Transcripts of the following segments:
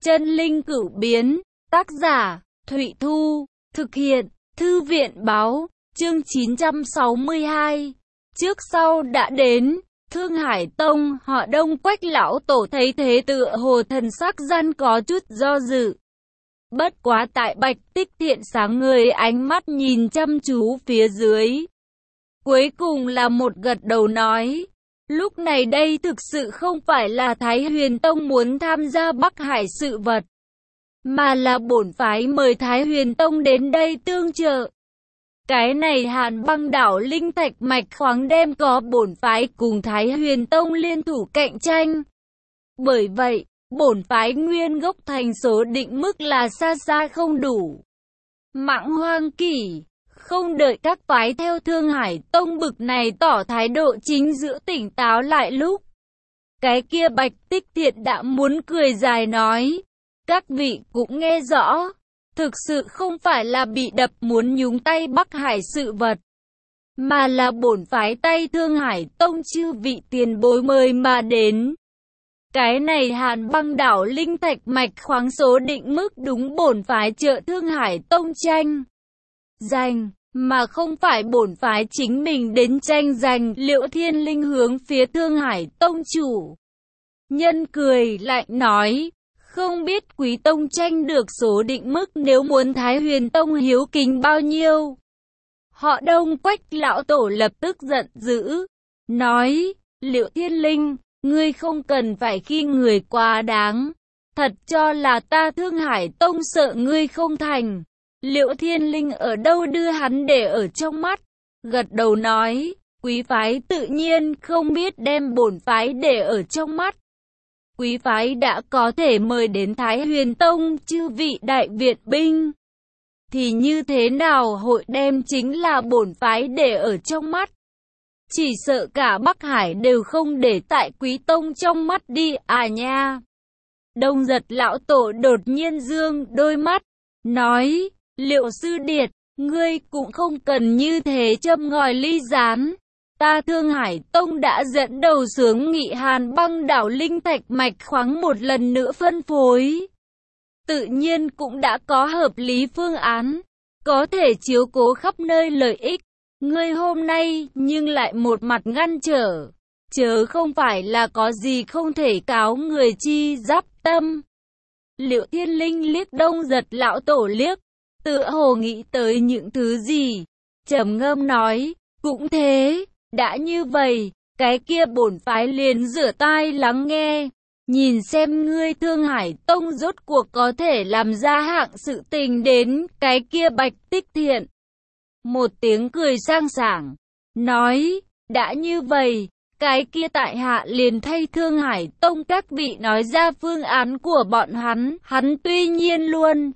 Chân linh cửu biến, tác giả, Thụy Thu, thực hiện, Thư viện báo, chương 962. Trước sau đã đến, Thương Hải Tông, họ Đông Quách lão tổ thấy thế tựa hồ thần sắc gian có chút do dự. Bất quá tại Bạch Tích Thiện sáng ngời ánh mắt nhìn chăm chú phía dưới. Cuối cùng là một gật đầu nói. Lúc này đây thực sự không phải là Thái Huyền Tông muốn tham gia Bắc Hải sự vật, mà là bổn phái mời Thái Huyền Tông đến đây tương trợ. Cái này Hàn Băng Đảo linh thạch mạch khoáng đem có bổn phái cùng Thái Huyền Tông liên thủ cạnh tranh. Bởi vậy, bổn phái nguyên gốc thành số định mức là xa xa không đủ. Mãng Hoang Kỷ, không đợi các phái theo Thương Hải Tông bực này tỏ thái độ chính giữa tỉnh táo lại lúc. Cái kia Bạch Tích Thiện đã muốn cười dài nói. Các vị cũng nghe rõ. Thực sự không phải là bị đập muốn nhúng tay Bắc Hải sự vật, mà là bổn phái tay Thương Hải Tông chư vị tiền bối mời mà đến. Cái này Hàn Băng Đảo linh thạch mạch khoáng số định mức đúng bổn phái trợ Thương Hải Tông tranh giành, mà không phải bổn phái chính mình đến tranh giành. Liễu Thiên Linh hướng phía Thương Hải Tông chủ nhân cười lạnh nói. Không biết Quý Tông tranh được số định mức nếu muốn Thái Huyền Tông hiếu kính bao nhiêu? Họ Đông Quách lão tổ lập tức giận dữ, nói, Liễu Thiên Linh, ngươi không cần phải khi người quá đáng, thật cho là ta Thương Hải Tông sợ ngươi không thành. Liễu Thiên Linh ở đâu đưa hắn để ở trong mắt, gật đầu nói, quý phái tự nhiên không biết đem bổn phái để ở trong mắt. Quý phái đã có thể mời đến Thái Huyền Tông chư vị đại viện binh, thì như thế nào hội đem chính là bổn phái để ở trong mắt. Chỉ sợ cả Bắc Hải đều không để tại Quý Tông trong mắt đi à nha. Đông Giật lão tổ đột nhiên dương đôi mắt, nói, Liệu sư điệt, ngươi cũng không cần như thế châm ngòi ly rán. Ta Thương Hải Tông đã dẫn đầu xướng nghị Hàn Băng Đảo linh thạch mạch khoáng một lần nữa phân phối. Tự nhiên cũng đã có hợp lý phương án, có thể chiếu cố khắp nơi lợi ích. Ngươi hôm nay nhưng lại một mặt ngăn trở, chớ không phải là có gì không thể cáo người chi giáp tâm. Liễu Thiên Linh liếc Đông Giật lão tổ liếc, tựa hồ nghĩ tới những thứ gì, trầm ngâm nói, cũng thế. Đã như vậy, cái kia bổn phái liền rửa tai lắng nghe, nhìn xem ngươi Thương Hải Tông rốt cuộc có thể làm ra hạng sự tình đến. Cái kia Bạch Tích Thiện một tiếng cười sang sảng, nói, đã như vậy, cái kia tại hạ liền thay Thương Hải Tông các vị nói ra phương án của bọn hắn tuy nhiên luôn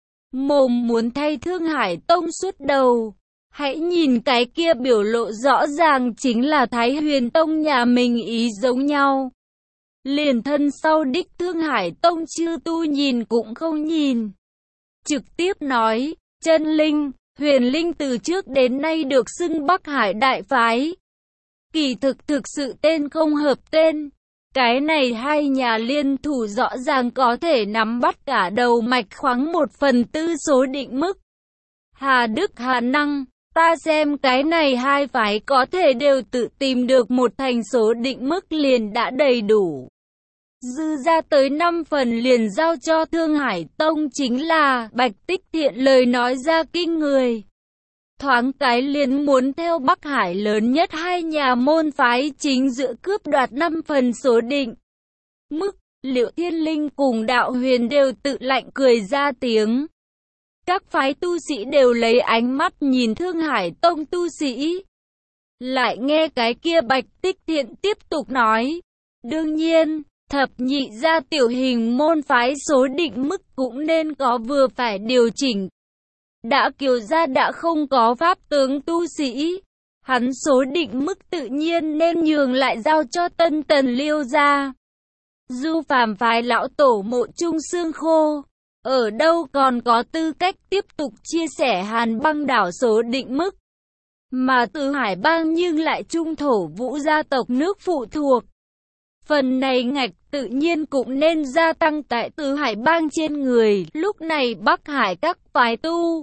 mồm muốn thay Thương Hải Tông suốt đầu. Hãy nhìn cái kia biểu lộ rõ ràng chính là Thái Huyền Tông nhà mình ý giống nhau. Liền thân sau đích Thương Hải Tông chư tu nhìn cũng không nhìn. Trực tiếp nói, chân linh, huyền linh từ trước đến nay được xưng Bắc Hải đại phái. Kỳ thực sự tên không hợp tên. Cái này hai nhà liên thủ rõ ràng có thể nắm bắt cả đầu mạch khoáng 1/4 số định mức. Hà Đức Hà Năng. Ta xem cái này hai phái có thể đều tự tìm được một thành số định mức liền đã đầy đủ. Dư ra tới 5 phần liền giao cho Thương Hải Tông chính là. Bạch Tích Thiện lời nói ra kinh người. Thoáng cái liền muốn theo Bắc Hải lớn nhất hai nhà môn phái chính giữa cướp đoạt 5 phần số định mức. Liễu Thiên Linh cùng Đạo Huyền đều tự lạnh cười ra tiếng. Các phái tu sĩ đều lấy ánh mắt nhìn Thương Hải Tông tu sĩ. Lại nghe cái kia Bạch Tích Thiện tiếp tục nói. Đương nhiên, thập nhị gia tiểu hình môn phái số định mức cũng nên có vừa phải điều chỉnh. Đã Kiều gia đã không có pháp tướng tu sĩ, hắn số định mức tự nhiên nên nhường lại giao cho Tân Tần Liêu gia. Du phàm phái lão tổ Mộ Trung xương khô, ở đâu còn có tư cách tiếp tục chia sẻ Hàn Băng Đảo số định mức. Mà từ Hải Bang nhưng lại trung thổ Vũ gia tộc nước phụ thuộc. Phần này ngạch tự nhiên cũng nên gia tăng tại Tứ Hải Bang trên người. Lúc này Bắc Hải các phái tu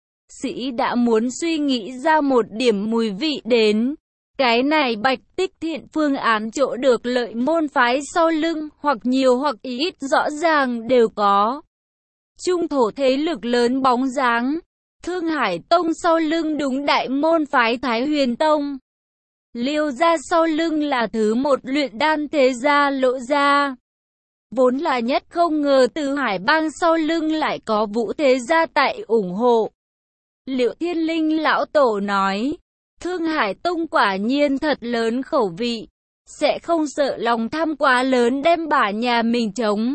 sĩ đã muốn suy nghĩ ra một điểm mùi vị đến. Cái này Bạch Tích Thiện phương án chỗ được lợi môn phái sau lưng, hoặc nhiều hoặc ít rõ ràng đều có. Trung thổ thế lực lớn bóng dáng. Thương Hải Tông sau lưng đúng đại môn phái Thái Huyền Tông. Liêu gia sau lưng là thứ một luyện đan thế gia Lộ gia. Vốn là nhất không ngờ Tứ Hải Bang sau lưng lại có Vũ thế gia tại ủng hộ. Liệu Thiên Linh lão tổ nói, Thương Hải Tông quả nhiên thật lớn khẩu vị, sẽ không sợ lòng tham quá lớn đem bả nhà mình chống.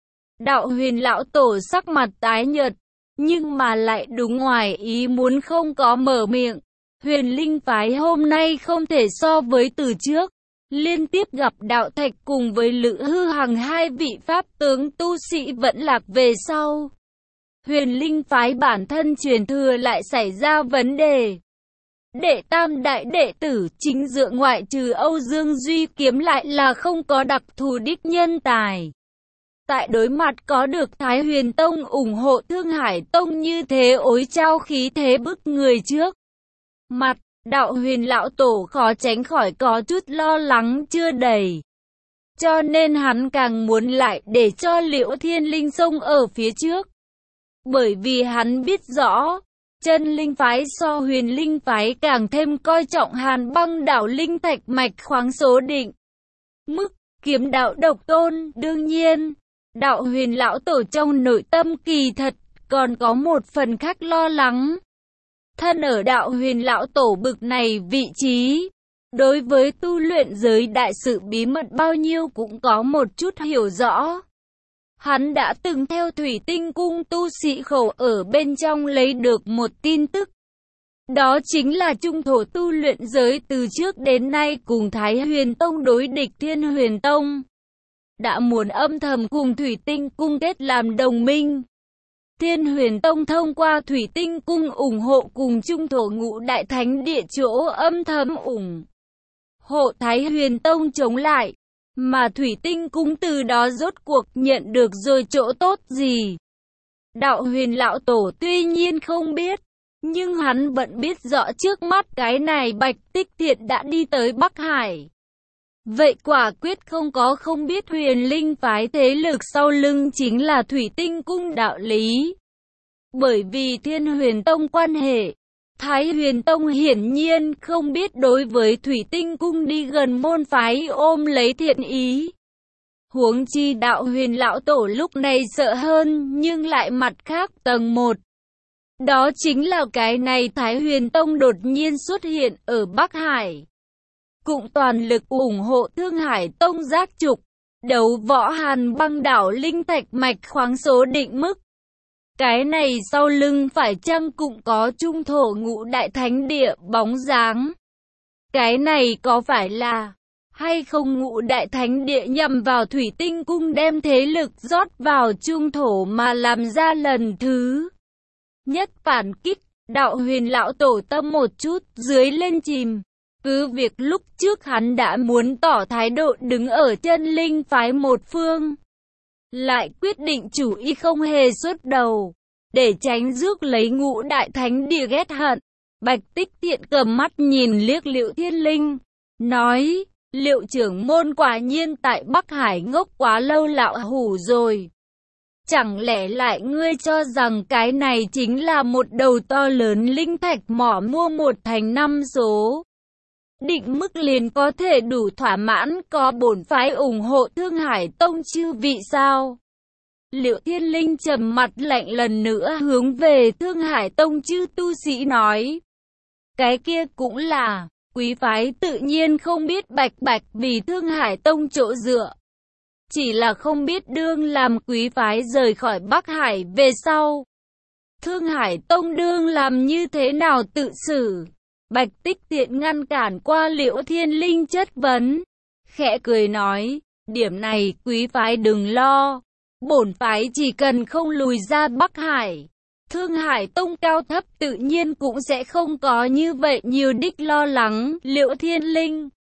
Đạo Huyền lão tổ sắc mặt tái nhợt, nhưng mà lại đúng ngoài ý muốn không có mở miệng. Huyền Linh phái hôm nay không thể so với từ trước, liên tiếp gặp Đạo Thạch cùng với Lữ Hư Hằng hai vị pháp tướng tu sĩ vẫn lạc về sau. Huyền Linh phái bản thân truyền thừa lại xảy ra vấn đề. Đệ tam đại đệ tử chính dựa ngoại trừ Âu Dương Duy Kiếm lại là không có đặc thù đích nhân tài. Tại đối mặt có được Thái Huyền Tông ủng hộ Thương Hải Tông như thế ối trao khí thế bức người trước mặt, Đạo Huyền lão tổ khó tránh khỏi có chút lo lắng chưa đầy. Cho nên hắn càng muốn lại để cho Liễu Thiên Linh xông ở phía trước. Bởi vì hắn biết rõ, Chân Linh phái so Huyền Linh phái càng thêm coi trọng Hàn Băng đảo linh thạch mạch khoáng số định mức, kiếm đạo độc tôn. Đương nhiên, Đạo Huyền lão tổ trong nội tâm kỳ thật còn có một phần khác lo lắng. Thân ở Đạo Huyền lão tổ bực này vị trí, đối với tu luyện giới đại sự bí mật bao nhiêu cũng có một chút hiểu rõ. Hắn đã từng theo Thủy Tinh Cung tu sĩ khẩu ở bên trong lấy được một tin tức. Đó chính là trung thổ tu luyện giới từ trước đến nay cùng Thái Huyền Tông đối địch Thiên Huyền Tông. Đã muốn âm thầm cùng Thủy Tinh Cung kết làm đồng minh. Thiên Huyền Tông thông qua Thủy Tinh Cung ủng hộ cùng trung thổ ngũ đại thánh địa chỗ âm thầm ủng hộ Thái Huyền Tông chống lại. Mà Thủy Tinh Cung từ đó rốt cuộc nhận được rồi chỗ tốt gì? Đạo Huyền lão tổ tuy nhiên không biết, nhưng hắn vẫn biết rõ trước mắt cái này Bạch Tích Thiện đã đi tới Bắc Hải. Vậy quả quyết không có không biết Huyền Linh phái thế lực sau lưng chính là Thủy Tinh Cung đạo lý. Bởi vì Thiên Huyền Tông quan hệ, Thái Huyền Tông hiển nhiên không biết đối với Thủy Tinh Cung đi gần môn phái ôm lấy thiện ý. Huống chi Đạo Huyền lão tổ lúc này sợ hơn, nhưng lại mặt khác tầng một. Đó chính là cái này Thái Huyền Tông đột nhiên xuất hiện ở Bắc Hải. Cũng toàn lực ủng hộ Thương Hải Tông giác trục, đấu võ Hàn Băng đảo linh thạch mạch khoáng số định mức. Cái này sau lưng phải chăng cũng có trung thổ ngũ đại thánh địa bóng dáng? Cái này có phải là hay không ngũ đại thánh địa nhằm vào Thủy Tinh Cung đem thế lực rót vào trung thổ mà làm ra lần thứ nhất phản kích? Đạo Huyền lão tổ tâm một chút dưới lên chìm. Cứ việc lúc trước hắn đã muốn tỏ thái độ đứng ở Chân Linh phái một phương, lại quyết định chủ ý không hề xuất đầu, để tránh rước lấy ngũ đại thánh địa ghét hận. Bạch Tích Thiện cầm mắt nhìn liếc Liễu Thiên Linh, nói, Liệu trưởng môn quả nhiên tại Bắc Hải ngốc quá lâu lạo hủ rồi. Chẳng lẽ lại ngươi cho rằng cái này chính là một đầu to lớn linh thạch mỏ mua một thành 5 số định mức liền có thể đủ thỏa mãn có bổn phái ủng hộ Thương Hải Tông chư vị sao? Liễu Thiên Linh trầm mặt lạnh lần nữa hướng về Thương Hải Tông chư tu sĩ nói. Cái kia cũng là, quý phái tự nhiên không biết bạch bạch vì Thương Hải Tông chỗ dựa. Chỉ là không biết đương làm quý phái rời khỏi Bắc Hải về sau. Thương Hải Tông đương làm như thế nào tự xử? Bạch Tích Thiện ngăn cản qua Liễu Thiên Linh chất vấn. Khẽ cười nói, điểm này quý phái đừng lo. Bổn phái chỉ cần không lùi ra Bắc Hải, Thương Hải Tông cao thấp tự nhiên cũng sẽ không có như vậy nhiều đích lo lắng. Liễu Thiên Linh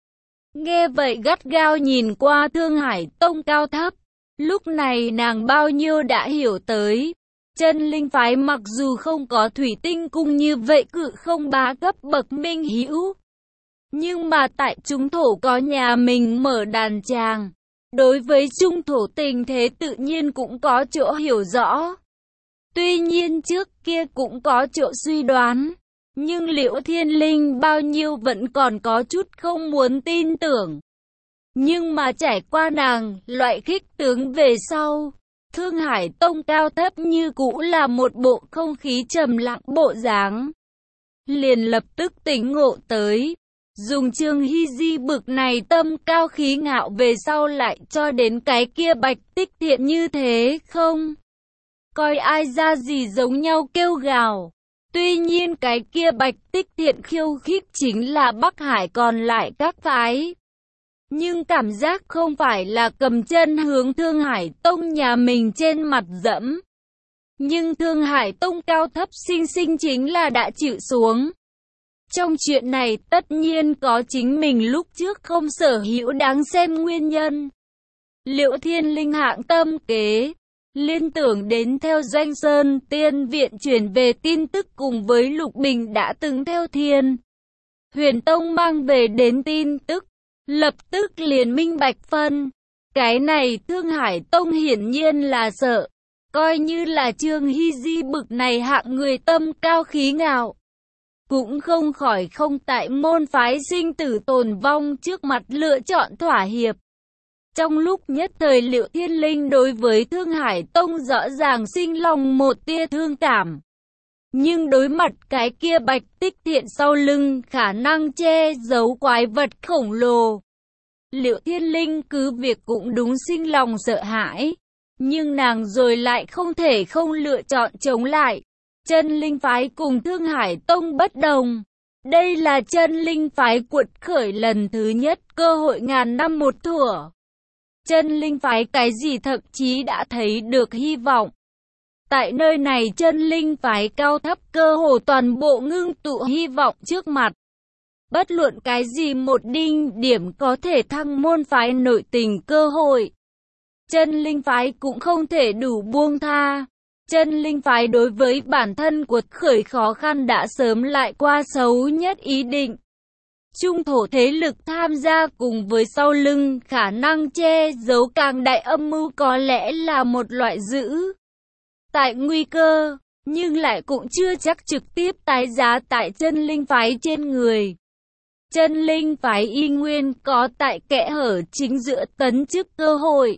Nghe vậy gắt gao nhìn qua Thương Hải Tông cao thấp. Lúc này nàng bao nhiêu đã hiểu tới. Chân linh phái mặc dù không có thủy tinh cung như vậy cự không bá cấp bậc minh hữu. Nhưng mà tại trung thổ có nhà mình mở đàn tràng. Đối với trung thổ tình thế tự nhiên cũng có chỗ hiểu rõ. Tuy nhiên trước kia cũng có chỗ suy đoán. Nhưng Liễu Thiên Linh bao nhiêu vẫn còn có chút không muốn tin tưởng. Nhưng mà trải qua nàng, loại khích tướng về sau, Thương Hải Tông cao thấp như cũ là một bộ không khí trầm lặng bộ dáng. Liền lập tức tỉnh ngộ tới, dùng Trương Hy Di bực này tâm cao khí ngạo về sau lại cho đến cái kia Bạch Tích Thiện như thế không? Coi ai ra gì giống nhau kêu gào. Tuy nhiên cái kia Bạch Tích Thiện khiêu khích chính là Bắc Hải còn lại các phái. Nhưng cảm giác không phải là cầm chân hướng Thương Hải Tông nhà mình trên mặt dẫm. Nhưng Thương Hải Tông cao thấp sinh sinh chính là đã chịu xuống. Trong chuyện này tất nhiên có chính mình lúc trước không sở hữu đáng xem nguyên nhân. Liễu Thiên Linh hạng tâm kế, liên tưởng đến theo Doanh Sơn Tiên Viện chuyển về tin tức cùng với Lục Bình đã từng theo Thiên Huyền Tông mang về đến tin tức. Lập tức liền minh bạch phân. Cái này Thương Hải Tông hiển nhiên là sợ. Coi như là Trương Hy Di bực này hạng người tâm cao khí ngạo. Cũng không khỏi không tại môn phái sinh tử tồn vong trước mặt lựa chọn thỏa hiệp. Trong lúc nhất thời Liễu Thiên Linh đối với Thương Hải Tông rõ ràng sinh lòng một tia thương cảm. Nhưng đối mặt cái kia Bạch Tích Thiện sau lưng khả năng che giấu quái vật khổng lồ, Liễu Thiên Linh cứ việc cũng đúng sinh lòng sợ hãi. Nhưng nàng rồi lại không thể không lựa chọn chống lại. Chân linh phái cùng Thương Hải Tông bất đồng. Đây là chân linh phái cuột khởi lần thứ nhất, cơ hội ngàn năm một thủa. Chân linh phái cái gì thậm chí đã thấy được hy vọng. Tại nơi này chân linh phái cao thấp cơ hồ toàn bộ ngưng tụ hy vọng trước mặt. Bất luận cái gì một đinh điểm có thể thăng môn phái nội tình cơ hội. Chân linh phái cũng không thể đủ buông tha. Chân linh phái đối với bản thân cuột khởi khó khăn đã sớm lại qua xấu nhất ý định. Trung thổ thế lực tham gia cùng với sau lưng khả năng che giấu càng đại âm mưu có lẽ là một loại giữ tại nguy cơ, nhưng lại cũng chưa chắc trực tiếp tái giá tại chân linh phái trên người. Chân linh phái y nguyên có tại kẽ hở chính giữa tấn chức cơ hội.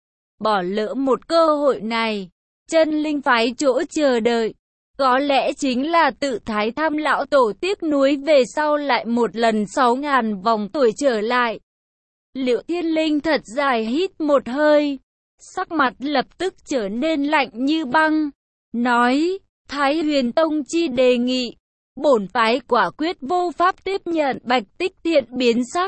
Bỏ lỡ một cơ hội này, chân linh phái chỗ chờ đợi, có lẽ chính là tự Thái Tham lão tổ tiếc nuối về sau lại một lần 6.000 vòng tuổi trở lại. Liễu Thiên Linh thật dài hít một hơi, sắc mặt lập tức trở nên lạnh như băng, nói, Thái Huyền Tông chi đề nghị, bổn phái quả quyết vô pháp tiếp nhận. Bạch Tích Thiện biến sắc,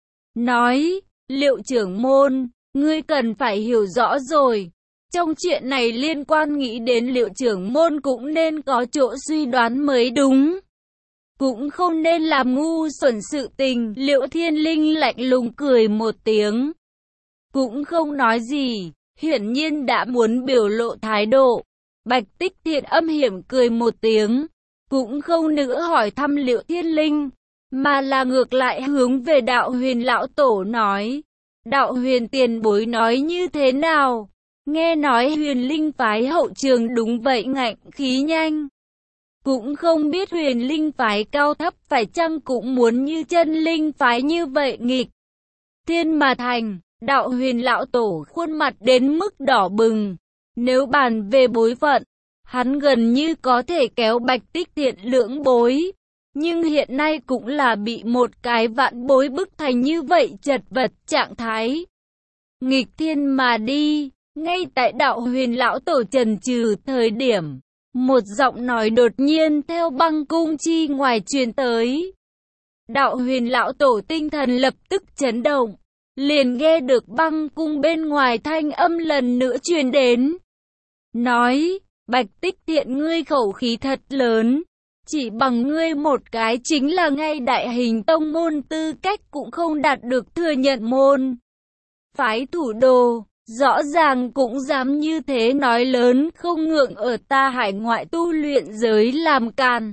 nói, Liệu trưởng môn, ngươi cần phải hiểu rõ rồi. Trong chuyện này liên quan nghĩ đến Liệu trưởng môn cũng nên có chỗ suy đoán mới đúng. Cũng không nên làm ngu xuẩn sự tình. Liễu Thiên Linh lạnh lùng cười một tiếng, cũng không nói gì, hiển nhiên đã muốn biểu lộ thái độ. Bạch Tích Thiện âm hiểm cười một tiếng, cũng không nữa hỏi thăm Liễu Thiên Linh, mà là ngược lại hướng về Đạo Huyền lão tổ nói, Đạo Huyền tiền bối nói như thế nào? Nghe nói Huyền Linh phái hậu trường đúng vậy ngạnh khí nhanh. Cũng không biết Huyền Linh phái cao thấp phải chăng cũng muốn như chân linh phái như vậy nghịch thiên mà thành. Đạo Huyền lão tổ khuôn mặt đến mức đỏ bừng. Nếu bàn về bối phận, hắn gần như có thể kéo Bạch Tích Thiện lưỡng bối. Nhưng hiện nay cũng là bị một cái vạn bối bức thành như vậy chật vật trạng thái. Nghịch thiên mà đi. Ngay tại Đạo Huyền lão tổ chần chừ thời điểm, một giọng nói đột nhiên theo băng cung chi ngoài truyền tới. Đạo Huyền lão tổ tinh thần lập tức chấn động, liền nghe được băng cung bên ngoài thanh âm lần nữa truyền đến. Nói, Bạch Tích Thiện ngươi khẩu khí thật lớn, Chỉ bằng ngươi một cái chính là ngay đại hình tông môn tư cách cũng không đạt được thừa nhận môn phái thủ đô, rõ ràng cũng dám như thế nói lớn không ngượng ở ta hải ngoại tu luyện giới làm càn.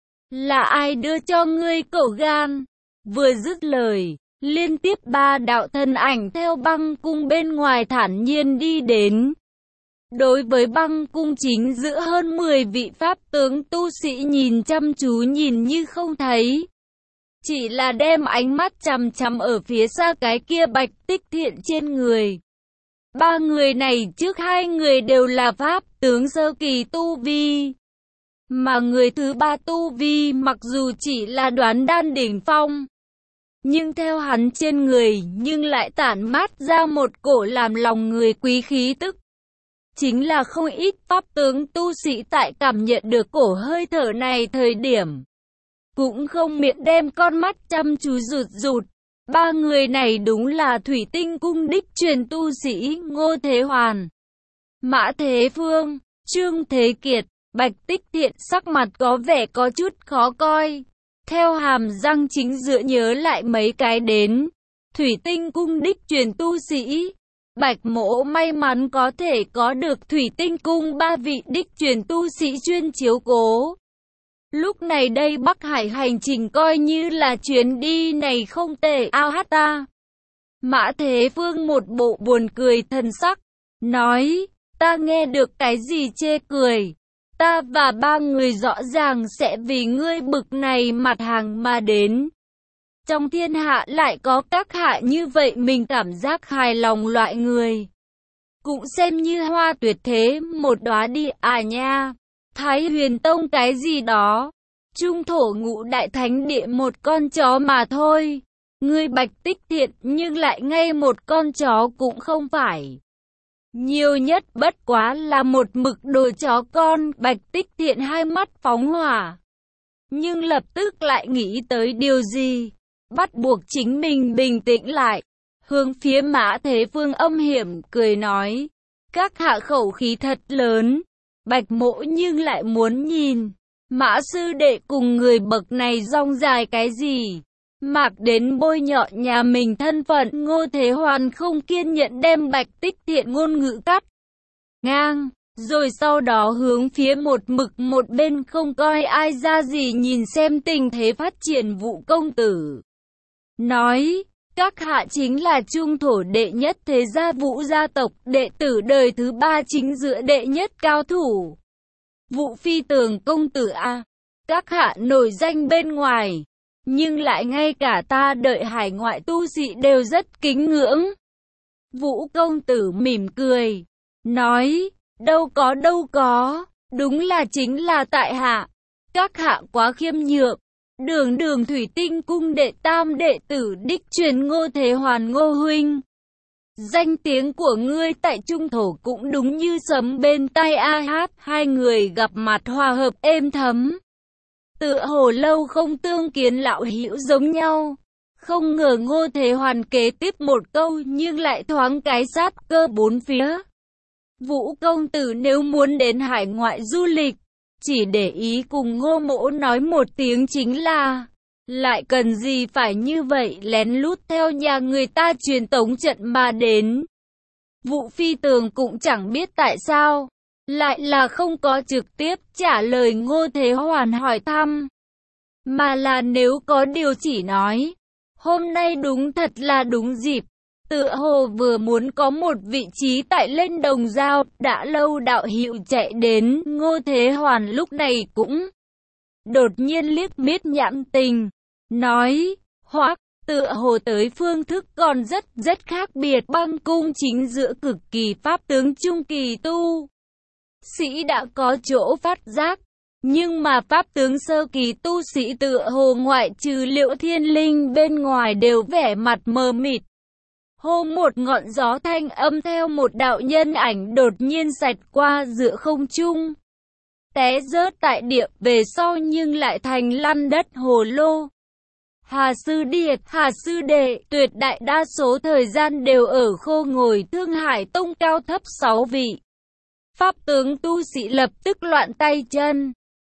Là ai đưa cho ngươi cẩu gan? Vừa dứt lời, liên tiếp ba đạo thân ảnh theo băng cung bên ngoài thản nhiên đi đến. Đối với băng cung chính giữa hơn 10 vị pháp tướng tu sĩ nhìn chăm chú nhìn như không thấy. Chỉ là đem ánh mắt chằm chằm ở phía xa cái kia Bạch Tích Thiện trên người. Ba người này trước hai người đều là pháp tướng sơ kỳ tu vi. Mà người thứ ba tu vi mặc dù chỉ là đoán đan đỉnh phong, nhưng theo hắn trên người nhưng lại tản mát ra một cổ làm lòng người quý khí tức. Chính là không ít pháp tướng tu sĩ tại cảm nhận được cổ hơi thở này thời điểm, cũng không miệng đem con mắt chăm chú rụt rụt. Ba người này đúng là Thủy Tinh Cung đích truyền tu sĩ Ngô Thế Hoàn, Mã Thế Phương, Trương Thế Kiệt. Bạch Tích Thiện sắc mặt có vẻ có chút khó coi, theo hàm răng chính giữa nhớ lại mấy cái đến Thủy Tinh Cung đích truyền tu sĩ. Bạch Mỗ may mắn có thể có được Thủy Tinh Cung ba vị đích truyền tu sĩ chuyên chiếu cố. Lúc này đây Bắc Hải hành trình coi như là chuyến đi này không tệ ao hát ta. Mã Thế Phương một bộ buồn cười thần sắc, nói, ta nghe được cái gì chê cười. Ta và ba người rõ ràng sẽ vì ngươi bực này mặt hàng mà đến. Trong thiên hạ lại có các hạ như vậy mình cảm giác hài lòng loại người. Cũng xem như hoa tuyệt thế một đóa đi à nha. Thái Huyền Tông cái gì đó. Trung thổ ngũ đại thánh địa một con chó mà thôi. Ngươi Bạch Tích Thiện nhưng lại ngay một con chó cũng không phải. Nhiều nhất bất quá là một mực đồ chó con. Bạch Tích Thiện hai mắt phóng hỏa, nhưng lập tức lại nghĩ tới điều gì, bắt buộc chính mình bình tĩnh lại, hướng phía Mã Thế Phương âm hiểm cười nói, các hạ khẩu khí thật lớn. Bạch Mỗ nhưng lại muốn nhìn Mã sư đệ cùng người bậc này rong dài cái gì, mạc đến bôi nhọ nhà mình thân phận. Ngô Thế Hoàn không kiên nhẫn đem Bạch Tích Thiện ngôn ngữ cắt ngang, rồi sau đó hướng phía một mực một bên không coi ai ra gì nhìn xem tình thế phát triển Vũ công tử, nói, các hạ chính là trung thổ đệ nhất thế gia Vũ gia tộc, đệ tử đời thứ ba chính giữa đệ nhất cao thủ Vũ Phi Tường công tử a. Các hạ nổi danh bên ngoài, nhưng lại ngay cả ta đợi hải ngoại tu sĩ đều rất kính ngưỡng. Vũ công tử mỉm cười, nói, đâu có, đúng là chính là tại hạ. Các hạ quá khiêm nhượng. Đường Thủy Tinh Cung đệ tam đệ tử đích truyền Ngô Thế Hoàn Ngô huynh. Danh tiếng của ngươi tại trung thổ cũng đúng như sấm bên tai a hát. Hai người gặp mặt hòa hợp êm thấm, tựa hồ lâu không tương kiến lão hữu giống nhau. Không ngờ Ngô Thế Hoàn kế tiếp một câu nhưng lại thoáng cái sát cơ bốn phía. Vũ công tử nếu muốn đến hải ngoại du lịch, chỉ để ý cùng Ngô mỗ nói một tiếng chính là, lại cần gì phải như vậy lén lút theo nhà người ta truyền tống trận mà đến. Vũ Phi Tường cũng chẳng biết tại sao, lại là không có trực tiếp trả lời Ngô Thế Hoàn hỏi thăm, mà là nếu có điều chỉ nói, hôm nay đúng thật là đúng dịp. Tựa hồ vừa muốn có một vị trí tại lên đồng giao, đã lâu đạo hữu chạy đến. Ngô Thế Hoàn lúc này cũng đột nhiên liếc miết nhãn tình, nói, hoắc, tựa hồ tới phương thức còn rất khác biệt. Băng cung chính giữa cực kỳ pháp tướng trung kỳ tu sĩ đã có chỗ phát giác, nhưng mà pháp tướng sơ kỳ tu sĩ tựa hồ ngoại trừ Liễu Thiên Linh bên ngoài đều vẻ mặt mờ mịt. Hô, một ngọn gió thanh âm theo một đạo nhân ảnh đột nhiên xẹt qua giữa không trung, té rớt tại địa về sau nhưng lại thành lăn đất hồ lô. Hà sư điệt, Hà sư đệ, tuyệt đại đa số thời gian đều ở khô ngồi. Thương Hải Tông cao thấp 6 vị pháp tướng tu sĩ lập tức loạn tay chân.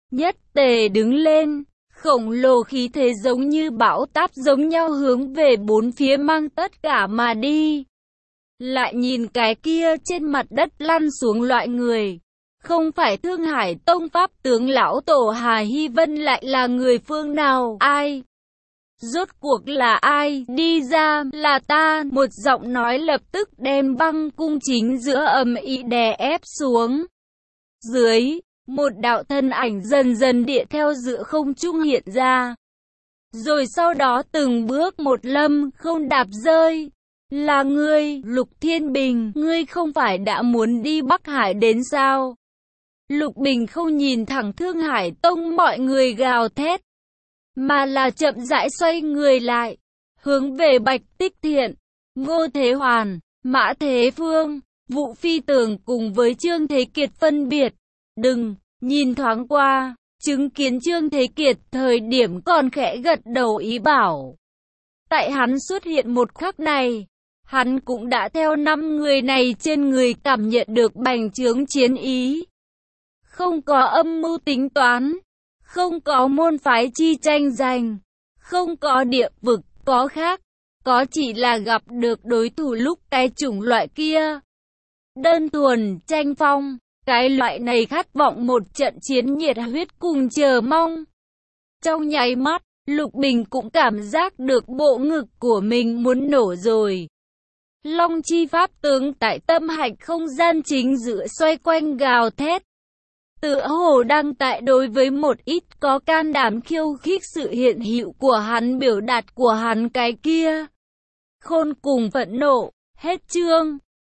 Nhất Tề đứng lên, khổng lồ khí thế giống như bão táp giống nhau hướng về bốn phía mang tất cả mà đi. Lại nhìn cái kia trên mặt đất lăn xuống loại người. Không phải Thương Hải Tông Pháp tướng lão tổ Hà Hy Vân lại là người phương nào? Ai? Rốt cuộc là ai? Đi ra, là ta. Một giọng nói lập tức đem băng cung chính giữa ầm ĩ đè ép xuống. Dưới, một đạo thân ảnh dần dần địa theo giữa không trung hiện ra. Rồi sau đó từng bước một lâm không đạp rơi. Là ngươi, Lục Thiên Bình, ngươi không phải đã muốn đi Bắc Hải đến sao? Lục Bình không nhìn thẳng Thương Hải Tông mọi người gào thét, mà là chậm rãi xoay người lại, hướng về Bạch Tích Thiện, Ngô Thế Hoàn, Mã Thế Phương, Vũ Phi Tường cùng với Trương Thế Kiệt phân biệt. Đừng, nhìn thoáng qua, chứng kiến Trương Thế Kiệt thời điểm còn khẽ gật đầu ý bảo. Tại hắn xuất hiện một khắc này, hắn cũng đã theo 5 người này trên người cảm nhận được bành trướng chiến ý. Không có âm mưu tính toán, không có môn phái chi tranh giành, không có địa vực, có khác, có chỉ là gặp được đối thủ lúc cái chủng loại kia. Đơn thuần, tranh phong, cái loại này khát vọng một trận chiến nhiệt huyết cùng chờ mong. Trong nháy mắt, Lục Bình cũng cảm giác được bộ ngực của mình muốn nổ rồi. Long chi pháp tướng tại tâm hạch không gian chính giữa xoay quanh gào thét. Tựa hồ đang tại đối với một ít có can đảm khiêu khích sự hiện hữu của hắn biểu đạt của hắn cái kia. Khôn cùng phẫn nộ, hết chương.